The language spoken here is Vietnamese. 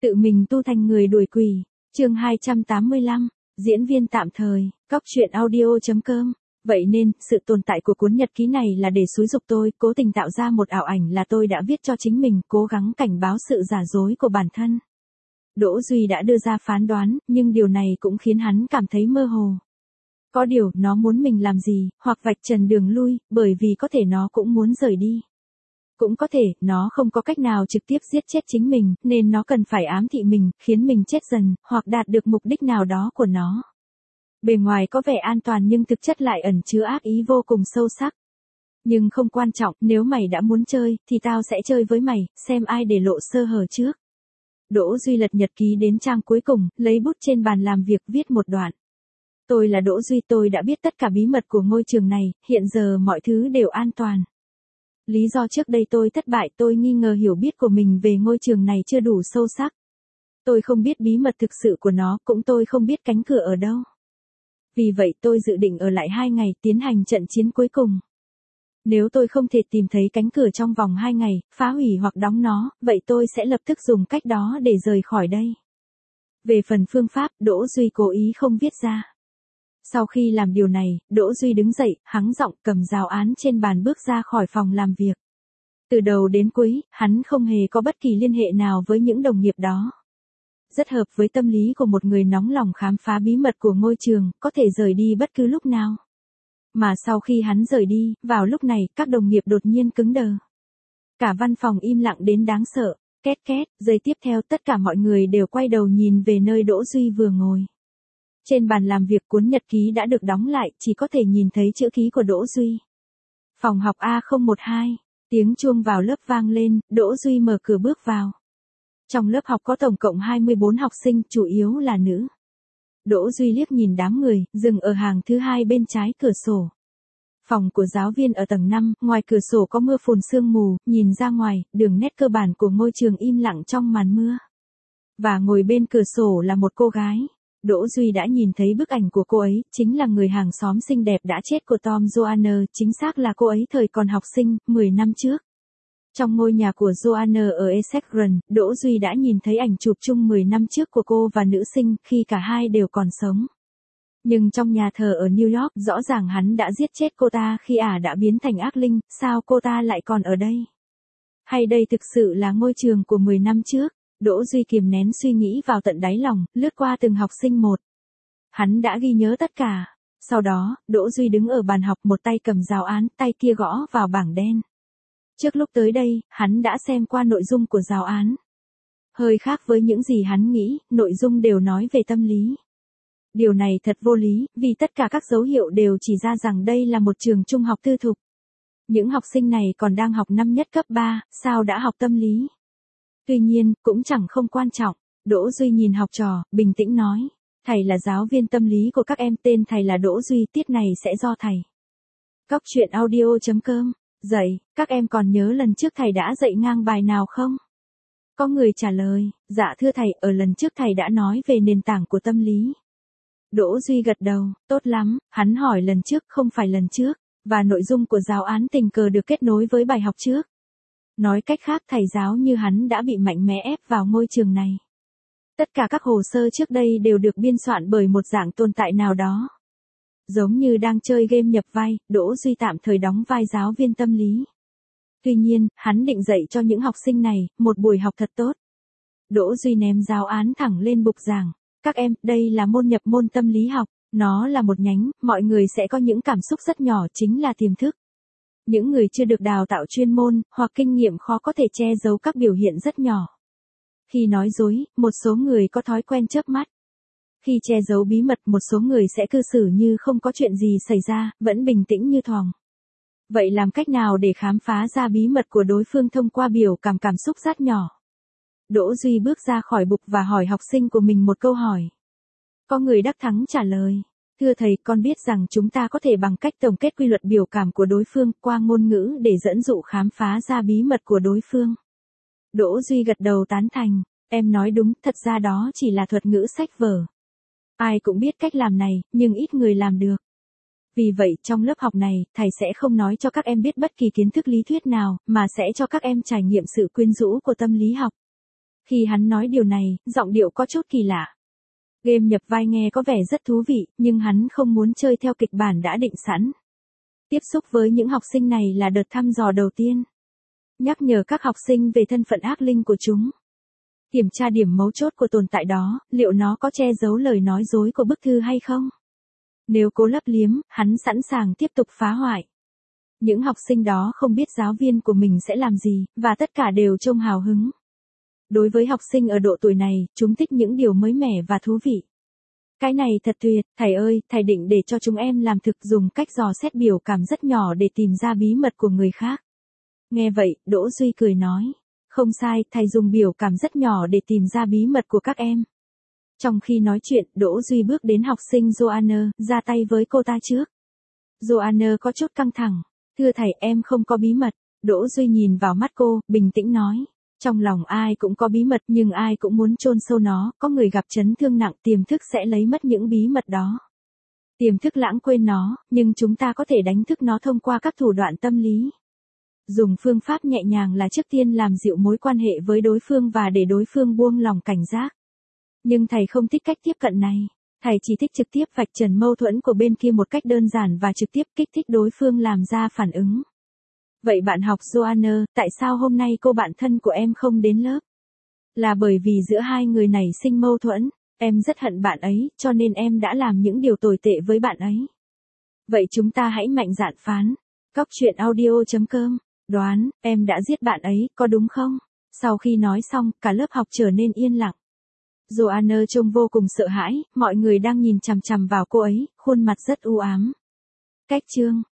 Tự mình tu thành người đuổi quỷ. Chương 285, diễn viên tạm thời, Cóc truyện audio.com. Vậy nên, sự tồn tại của cuốn nhật ký này là để xúi giục tôi, cố tình tạo ra một ảo ảnh là tôi đã viết cho chính mình, cố gắng cảnh báo sự giả dối của bản thân. Đỗ Duy đã đưa ra phán đoán, nhưng điều này cũng khiến hắn cảm thấy mơ hồ. Có điều, nó muốn mình làm gì, hoặc vạch trần đường lui, bởi vì có thể nó cũng muốn rời đi. Cũng có thể, nó không có cách nào trực tiếp giết chết chính mình, nên nó cần phải ám thị mình, khiến mình chết dần, hoặc đạt được mục đích nào đó của nó. Bề ngoài có vẻ an toàn nhưng thực chất lại ẩn chứa ác ý vô cùng sâu sắc. Nhưng không quan trọng, nếu mày đã muốn chơi, thì tao sẽ chơi với mày, xem ai để lộ sơ hở trước. Đỗ Duy lật nhật ký đến trang cuối cùng, lấy bút trên bàn làm việc viết một đoạn. Tôi là Đỗ Duy, tôi đã biết tất cả bí mật của ngôi trường này, hiện giờ mọi thứ đều an toàn. Lý do trước đây tôi thất bại, tôi nghi ngờ hiểu biết của mình về ngôi trường này chưa đủ sâu sắc. Tôi không biết bí mật thực sự của nó, cũng tôi không biết cánh cửa ở đâu. Vì vậy tôi dự định ở lại 2 ngày tiến hành trận chiến cuối cùng. Nếu tôi không thể tìm thấy cánh cửa trong vòng 2 ngày, phá hủy hoặc đóng nó, vậy tôi sẽ lập tức dùng cách đó để rời khỏi đây. Về phần phương pháp, Đỗ Duy cố ý không viết ra. Sau khi làm điều này, Đỗ Duy đứng dậy, hắng giọng cầm giáo án trên bàn bước ra khỏi phòng làm việc. Từ đầu đến cuối, hắn không hề có bất kỳ liên hệ nào với những đồng nghiệp đó. Rất hợp với tâm lý của một người nóng lòng khám phá bí mật của ngôi trường, có thể rời đi bất cứ lúc nào. Mà sau khi hắn rời đi, vào lúc này, các đồng nghiệp đột nhiên cứng đờ. Cả văn phòng im lặng đến đáng sợ, két két, giây tiếp theo tất cả mọi người đều quay đầu nhìn về nơi Đỗ Duy vừa ngồi. Trên bàn làm việc cuốn nhật ký đã được đóng lại, chỉ có thể nhìn thấy chữ ký của Đỗ Duy. Phòng học A012, tiếng chuông vào lớp vang lên, Đỗ Duy mở cửa bước vào. Trong lớp học có tổng cộng 24 học sinh, chủ yếu là nữ. Đỗ Duy liếc nhìn đám người, dừng ở hàng thứ 2 bên trái cửa sổ. Phòng của giáo viên ở tầng 5, ngoài cửa sổ có mưa phùn sương mù, nhìn ra ngoài, đường nét cơ bản của ngôi trường im lặng trong màn mưa. Và ngồi bên cửa sổ là một cô gái. Đỗ Duy đã nhìn thấy bức ảnh của cô ấy, chính là người hàng xóm xinh đẹp đã chết của Tom Joanne, chính xác là cô ấy thời còn học sinh, 10 năm trước. Trong ngôi nhà của Joanne ở Essex Run, Đỗ Duy đã nhìn thấy ảnh chụp chung 10 năm trước của cô và nữ sinh, khi cả hai đều còn sống. Nhưng trong nhà thờ ở New York, rõ ràng hắn đã giết chết cô ta khi ả đã biến thành ác linh, sao cô ta lại còn ở đây? Hay đây thực sự là ngôi trường của 10 năm trước? Đỗ Duy kiềm nén suy nghĩ vào tận đáy lòng, lướt qua từng học sinh một. Hắn đã ghi nhớ tất cả. Sau đó, Đỗ Duy đứng ở bàn học, một tay cầm giáo án, tay kia gõ vào bảng đen. Trước lúc tới đây, hắn đã xem qua nội dung của giáo án. Hơi khác với những gì hắn nghĩ, nội dung đều nói về tâm lý. Điều này thật vô lý, vì tất cả các dấu hiệu đều chỉ ra rằng đây là một trường trung học tư thục. Những học sinh này còn đang học năm nhất cấp 3, sao đã học tâm lý? Tuy nhiên, cũng chẳng không quan trọng. Đỗ Duy nhìn học trò, bình tĩnh nói. Thầy là giáo viên tâm lý của các em, tên thầy là Đỗ Duy, tiết này sẽ do thầy. Cóc truyện audio.com. Dạy, các em còn nhớ lần trước thầy đã dạy ngang bài nào không? Có người trả lời, dạ thưa thầy, ở lần trước thầy đã nói về nền tảng của tâm lý. Đỗ Duy gật đầu, tốt lắm, hắn hỏi lần trước không phải lần trước, và nội dung của giáo án tình cờ được kết nối với bài học trước. Nói cách khác, thầy giáo như hắn đã bị mạnh mẽ ép vào ngôi trường này. Tất cả các hồ sơ trước đây đều được biên soạn bởi một dạng tồn tại nào đó. Giống như đang chơi game nhập vai, Đỗ Duy tạm thời đóng vai giáo viên tâm lý. Tuy nhiên, hắn định dạy cho những học sinh này, một buổi học thật tốt. Đỗ Duy ném giáo án thẳng lên bục giảng. Các em, đây là môn nhập môn tâm lý học. Nó là một nhánh, mọi người sẽ có những cảm xúc rất nhỏ, chính là tiềm thức. Những người chưa được đào tạo chuyên môn, hoặc kinh nghiệm khó có thể che giấu các biểu hiện rất nhỏ. Khi nói dối, một số người có thói quen chớp mắt. Khi che giấu bí mật, một số người sẽ cư xử như không có chuyện gì xảy ra, vẫn bình tĩnh như thòng. Vậy làm cách nào để khám phá ra bí mật của đối phương thông qua biểu cảm xúc rất nhỏ? Đỗ Duy bước ra khỏi bục và hỏi học sinh của mình một câu hỏi. Có người đắc thắng trả lời. Thưa thầy, con biết rằng chúng ta có thể bằng cách tổng kết quy luật biểu cảm của đối phương qua ngôn ngữ để dẫn dụ khám phá ra bí mật của đối phương. Đỗ Duy gật đầu tán thành. Em nói đúng, thật ra đó chỉ là thuật ngữ sách vở. Ai cũng biết cách làm này, nhưng ít người làm được. Vì vậy, trong lớp học này, thầy sẽ không nói cho các em biết bất kỳ kiến thức lý thuyết nào, mà sẽ cho các em trải nghiệm sự quyến rũ của tâm lý học. Khi hắn nói điều này, giọng điệu có chút kỳ lạ. Game nhập vai nghe có vẻ rất thú vị, nhưng hắn không muốn chơi theo kịch bản đã định sẵn. Tiếp xúc với những học sinh này là đợt thăm dò đầu tiên. Nhắc nhở các học sinh về thân phận ác linh của chúng. Kiểm tra điểm mấu chốt của tồn tại đó, liệu nó có che giấu lời nói dối của bức thư hay không? Nếu cố lấp liếm, hắn sẵn sàng tiếp tục phá hoại. Những học sinh đó không biết giáo viên của mình sẽ làm gì, và tất cả đều trông hào hứng. Đối với học sinh ở độ tuổi này, chúng thích những điều mới mẻ và thú vị. Cái này thật tuyệt, thầy ơi, thầy định để cho chúng em làm thực dùng cách dò xét biểu cảm rất nhỏ để tìm ra bí mật của người khác. Nghe vậy, Đỗ Duy cười nói. Không sai, thầy dùng biểu cảm rất nhỏ để tìm ra bí mật của các em. Trong khi nói chuyện, Đỗ Duy bước đến học sinh Joanna, ra tay với cô ta trước. Joanna có chút căng thẳng. Thưa thầy, em không có bí mật. Đỗ Duy nhìn vào mắt cô, bình tĩnh nói. Trong lòng ai cũng có bí mật nhưng ai cũng muốn chôn sâu nó, có người gặp chấn thương nặng tiềm thức sẽ lấy mất những bí mật đó. Tiềm thức lãng quên nó, nhưng chúng ta có thể đánh thức nó thông qua các thủ đoạn tâm lý. Dùng phương pháp nhẹ nhàng là trước tiên làm dịu mối quan hệ với đối phương và để đối phương buông lòng cảnh giác. Nhưng thầy không thích cách tiếp cận này. Thầy chỉ thích trực tiếp vạch trần mâu thuẫn của bên kia một cách đơn giản và trực tiếp kích thích đối phương làm ra phản ứng. Vậy bạn học Joanna, tại sao hôm nay cô bạn thân của em không đến lớp? Là bởi vì giữa hai người này sinh mâu thuẫn, em rất hận bạn ấy, cho nên em đã làm những điều tồi tệ với bạn ấy. Vậy chúng ta hãy mạnh dạn phán. Cóc truyện audio.com. Đoán, em đã giết bạn ấy, có đúng không? Sau khi nói xong, cả lớp học trở nên yên lặng. Joanna trông vô cùng sợ hãi, mọi người đang nhìn chằm chằm vào cô ấy, khuôn mặt rất u ám. Cách chương